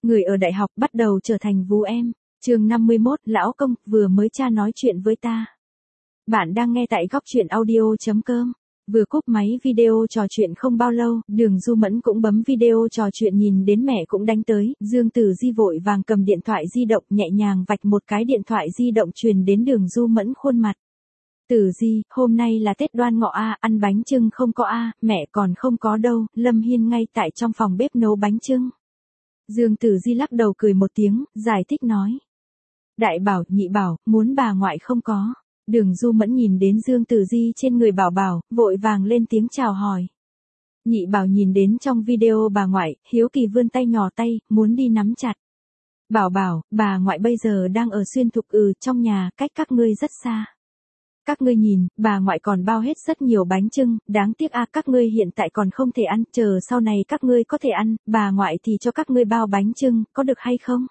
Người ở đại học bắt đầu trở thành vú em. Chương 51, lão công, vừa mới cha nói chuyện với ta. Bạn đang nghe tại góc truyện audio.com. Vừa cúp máy video trò chuyện không bao lâu, Đường Du Mẫn cũng bấm video trò chuyện nhìn đến mẹ cũng đánh tới, Dương Tử Di vội vàng cầm điện thoại di động nhẹ nhàng vạch một cái điện thoại di động truyền đến Đường Du Mẫn khuôn mặt. Tử Di, hôm nay là Tết Đoan Ngọ a, ăn bánh chưng không có a, mẹ còn không có đâu, Lâm Hiên ngay tại trong phòng bếp nấu bánh chưng. Dương Tử Di lắc đầu cười một tiếng, giải thích nói. Đại bảo, nhị bảo, muốn bà ngoại không có. Đường Du Mẫn nhìn đến Dương Tử Di trên người bảo bảo, vội vàng lên tiếng chào hỏi. Nhị bảo nhìn đến trong video bà ngoại, hiếu kỳ vươn tay nhỏ tay, muốn đi nắm chặt. Bảo bảo, bà ngoại bây giờ đang ở Xuyên Thục trong nhà, cách các ngươi rất xa. Các ngươi nhìn, bà ngoại còn bao hết rất nhiều bánh chưng, đáng tiếc các ngươi hiện tại còn không thể ăn, chờ sau này các ngươi có thể ăn, bà ngoại thì cho các ngươi bao bánh chưng, có được hay không?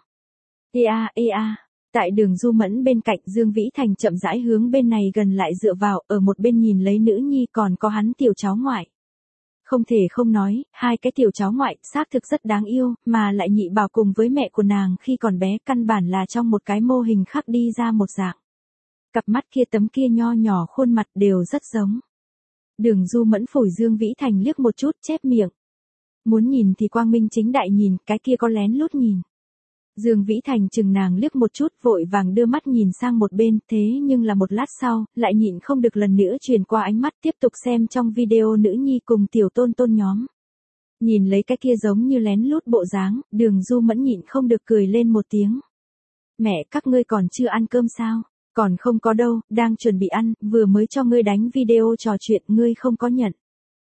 Tại Đường Du Mẫn bên cạnh, Dương Vĩ Thành chậm rãi hướng bên này gần lại dựa vào, ở một bên nhìn lấy nữ nhi còn có hắn tiểu cháu ngoại. Không thể không nói, hai cái tiểu cháu ngoại, xác thực rất đáng yêu, mà lại nhị bảo cùng với mẹ của nàng khi còn bé căn bản là trong một cái mô hình khác đi ra một dạng. Cặp mắt kia tấm kia nho nhỏ khuôn mặt đều rất giống. Đường Du Mẫn phủi Dương Vĩ Thành liếc một chút chép miệng. Muốn nhìn thì quang minh chính đại nhìn, cái kia có lén lút nhìn. Dương Vĩ Thành chừng nàng liếc một chút vội vàng đưa mắt nhìn sang một bên, thế nhưng là một lát sau, lại nhịn không được lần nữa truyền qua ánh mắt tiếp tục xem trong video nữ nhi cùng tiểu tôn tôn nhóm. Nhìn lấy cái kia giống như lén lút bộ dáng, Đường Du Mẫn nhịn không được cười lên một tiếng. Mẹ, các ngươi còn chưa ăn cơm sao? Còn không có đâu, đang chuẩn bị ăn, vừa mới cho ngươi đánh video trò chuyện, ngươi không có nhận.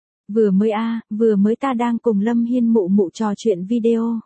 Vừa mới ta đang cùng Lâm Hiên mụ mụ trò chuyện video.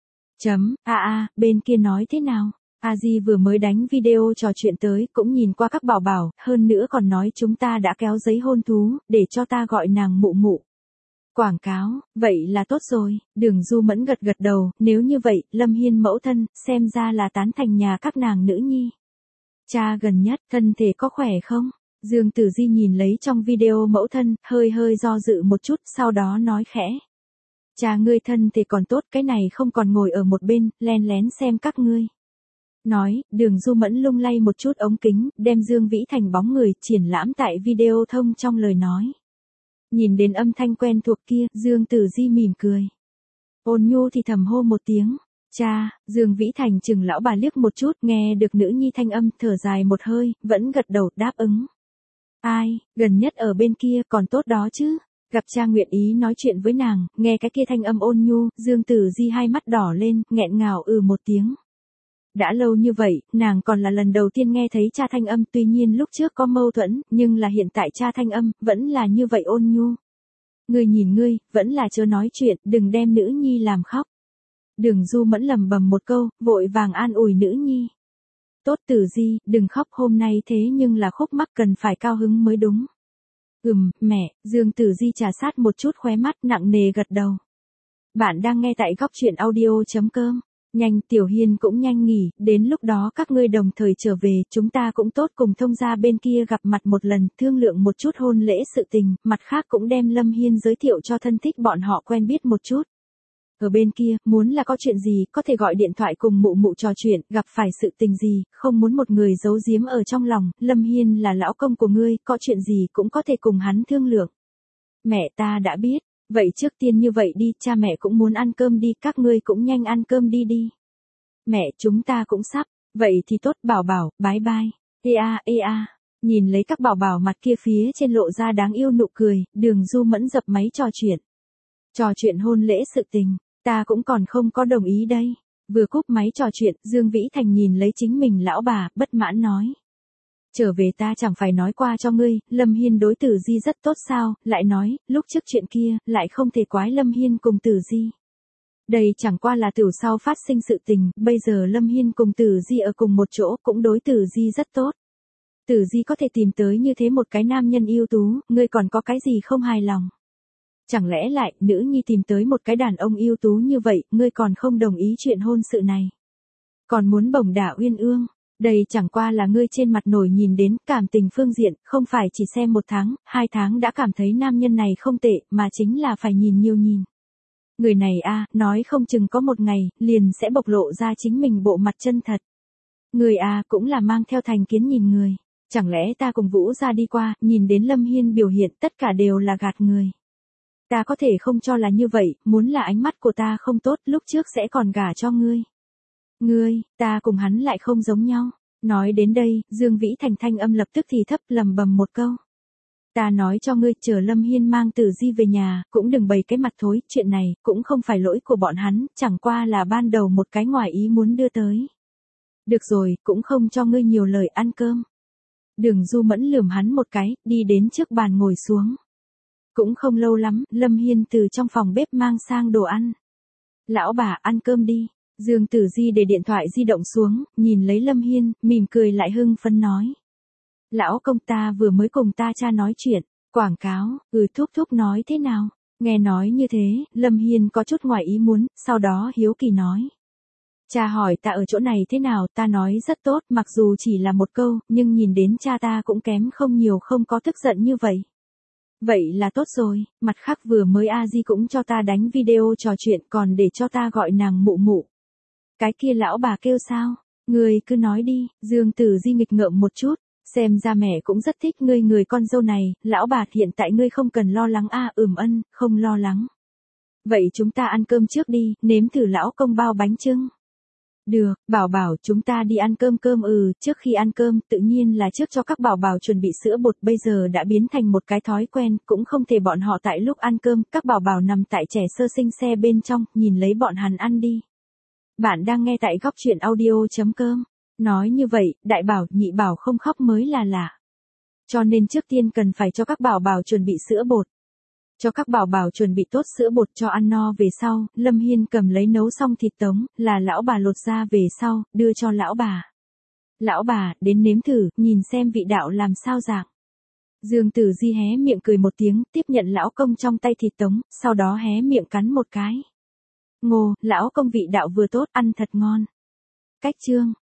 Bên kia nói thế nào? Di vừa mới đánh video trò chuyện tới, cũng nhìn qua các bảo bảo, hơn nữa còn nói chúng ta đã kéo giấy hôn thú, để cho ta gọi nàng mụ mụ. Quảng cáo, vậy là tốt rồi. Đường Du Mẫn gật gật đầu, nếu như vậy, Lâm Hiên mẫu thân, xem ra là tán thành nhà các nàng nữ nhi. Cha gần nhất, thân thể có khỏe không? Dương Tử Di nhìn lấy trong video mẫu thân, hơi do dự một chút, sau đó nói khẽ. Cha ngươi thân thể còn tốt, cái này không còn ngồi ở một bên, len lén xem các ngươi. Nói, Đường Du Mẫn lung lay một chút ống kính, đem Dương Vĩ Thành bóng người triển lãm tại video thông trong lời nói. Nhìn đến âm thanh quen thuộc kia, Dương Tử Di mỉm cười. Ôn nhu thì thầm hô một tiếng. Cha, Dương Vĩ Thành chừng lão bà liếc một chút, nghe được nữ nhi thanh âm, thở dài một hơi, vẫn gật đầu đáp ứng. Ai, gần nhất ở bên kia còn tốt đó chứ. Gặp cha nguyện ý nói chuyện với nàng, nghe cái kia thanh âm ôn nhu, Dương Tử Di hai mắt đỏ lên, nghẹn ngào một tiếng. Đã lâu như vậy, nàng còn là lần đầu tiên nghe thấy cha thanh âm, tuy nhiên lúc trước có mâu thuẫn, nhưng là hiện tại cha thanh âm, vẫn là như vậy ôn nhu. Ngươi nhìn ngươi, vẫn là chớ nói chuyện, đừng đem nữ nhi làm khóc. Đường Du Mẫn lầm bầm một câu, vội vàng an ủi nữ nhi. Tốt Tử Di, đừng khóc, hôm nay thế nhưng là khúc mắc cần phải cao hứng mới đúng. Mẹ, Dương Tử Di trà sát một chút khóe mắt nặng nề gật đầu. Bạn đang nghe tại góc truyện audio.com. Nhanh, Tiểu Hiên cũng nhanh nghỉ, đến lúc đó các ngươi đồng thời trở về, chúng ta cũng tốt cùng thông gia bên kia gặp mặt một lần, thương lượng một chút hôn lễ sự tình, mặt khác cũng đem Lâm Hiên giới thiệu cho thân thích bọn họ quen biết một chút. Ở bên kia, muốn là có chuyện gì, có thể gọi điện thoại cùng mụ mụ trò chuyện, gặp phải sự tình gì, không muốn một người giấu giếm ở trong lòng, Lâm Hiên là lão công của ngươi, có chuyện gì cũng có thể cùng hắn thương lượng. Mẹ ta đã biết, vậy trước tiên như vậy đi, cha mẹ cũng muốn ăn cơm đi, các ngươi cũng nhanh ăn cơm đi. Mẹ, chúng ta cũng sắp, vậy thì tốt bảo bảo, bye bye. Nhìn lấy các bảo bảo mặt kia phía trên lộ ra đáng yêu nụ cười, Đường Du Mẫn dập máy trò chuyện. Trò chuyện hôn lễ sự tình. Ta cũng còn không có đồng ý đây. Vừa cúp máy trò chuyện, Dương Vĩ Thành nhìn lấy chính mình lão bà, bất mãn nói. Trở về ta chẳng phải nói qua cho ngươi, Lâm Hiên đối Tử Di rất tốt sao, lại nói, lúc trước chuyện kia, lại không thể quái Lâm Hiên cùng Tử Di. Đây chẳng qua là tiểu sau phát sinh sự tình, bây giờ Lâm Hiên cùng Tử Di ở cùng một chỗ cũng đối Tử Di rất tốt. Tử Di có thể tìm tới như thế một cái nam nhân ưu tú, ngươi còn có cái gì không hài lòng? Chẳng lẽ lại, nữ nhi tìm tới một cái đàn ông ưu tú như vậy, ngươi còn không đồng ý chuyện hôn sự này. Còn muốn bổng đả uyên ương. Đây chẳng qua là ngươi trên mặt nổi nhìn đến, cảm tình phương diện, không phải chỉ xem 1 tháng, 2 tháng đã cảm thấy nam nhân này không tệ, mà chính là phải nhìn nhiều nhìn. Người này a, nói không chừng có một ngày, liền sẽ bộc lộ ra chính mình bộ mặt chân thật. Người a cũng là mang theo thành kiến nhìn người. Chẳng lẽ ta cùng Vũ ra đi qua, nhìn đến Lâm Hiên biểu hiện tất cả đều là gạt người. Ta có thể không cho là như vậy, muốn là ánh mắt của ta không tốt lúc trước sẽ còn gả cho ngươi. Ngươi, ta cùng hắn lại không giống nhau. Nói đến đây, Dương Vĩ Thành thanh âm lập tức thì thấp lầm bầm một câu. Ta nói cho ngươi, chờ Lâm Hiên mang Tử Di về nhà, cũng đừng bày cái mặt thối, chuyện này, cũng không phải lỗi của bọn hắn, chẳng qua là ban đầu một cái ngoài ý muốn đưa tới. Được rồi, cũng không cho ngươi nhiều lời, ăn cơm. Đường Du Mẫn lườm hắn một cái, đi đến trước bàn ngồi xuống. Cũng không lâu lắm, Lâm Hiên từ trong phòng bếp mang sang đồ ăn. Lão bà, ăn cơm đi. Dương Tử Di để điện thoại di động xuống, nhìn lấy Lâm Hiên, mỉm cười lại hưng phấn nói. Lão công, ta vừa mới cùng ta cha nói chuyện, quảng cáo, thúc thúc nói thế nào? Nghe nói như thế, Lâm Hiên có chút ngoài ý muốn, sau đó hiếu kỳ nói. Cha hỏi ta ở chỗ này thế nào, ta nói rất tốt, mặc dù chỉ là một câu, nhưng nhìn đến cha ta cũng kém không nhiều, không có tức giận như vậy. Vậy là tốt rồi, mặt khác vừa mới A Di cũng cho ta đánh video trò chuyện, còn để cho ta gọi nàng mụ mụ. Cái kia lão bà kêu sao? Ngươi cứ nói đi. Dương Tử Di nghịch ngợm một chút, xem ra mẹ cũng rất thích ngươi người con dâu này, lão bà hiện tại ngươi không cần lo lắng a. Ân, không lo lắng. Vậy chúng ta ăn cơm trước đi, nếm thử lão công bao bánh chưng. Được, bảo bảo chúng ta đi ăn cơm. Trước khi ăn cơm tự nhiên là trước cho các bảo bảo chuẩn bị sữa bột, bây giờ đã biến thành một cái thói quen, cũng không thể bọn họ tại lúc ăn cơm, các bảo bảo nằm tại trẻ sơ sinh xe bên trong, nhìn lấy bọn hắn ăn đi. Bạn đang nghe tại góc truyện audio.com. Nói như vậy, đại bảo, nhị bảo không khóc mới là lạ. Cho nên trước tiên cần phải cho các bảo bảo chuẩn bị sữa bột. Cho các bảo bảo chuẩn bị tốt sữa bột cho ăn no về sau, Lâm Hiên cầm lấy nấu xong thịt tống, là lão bà lột ra về sau, đưa cho lão bà. Lão bà, đến nếm thử, nhìn xem vị đạo làm sao dạng. Dương Tử Di hé miệng cười một tiếng, tiếp nhận lão công trong tay thịt tống, sau đó hé miệng cắn một cái. Ngô, lão công vị đạo vừa tốt, ăn thật ngon. Cách chương.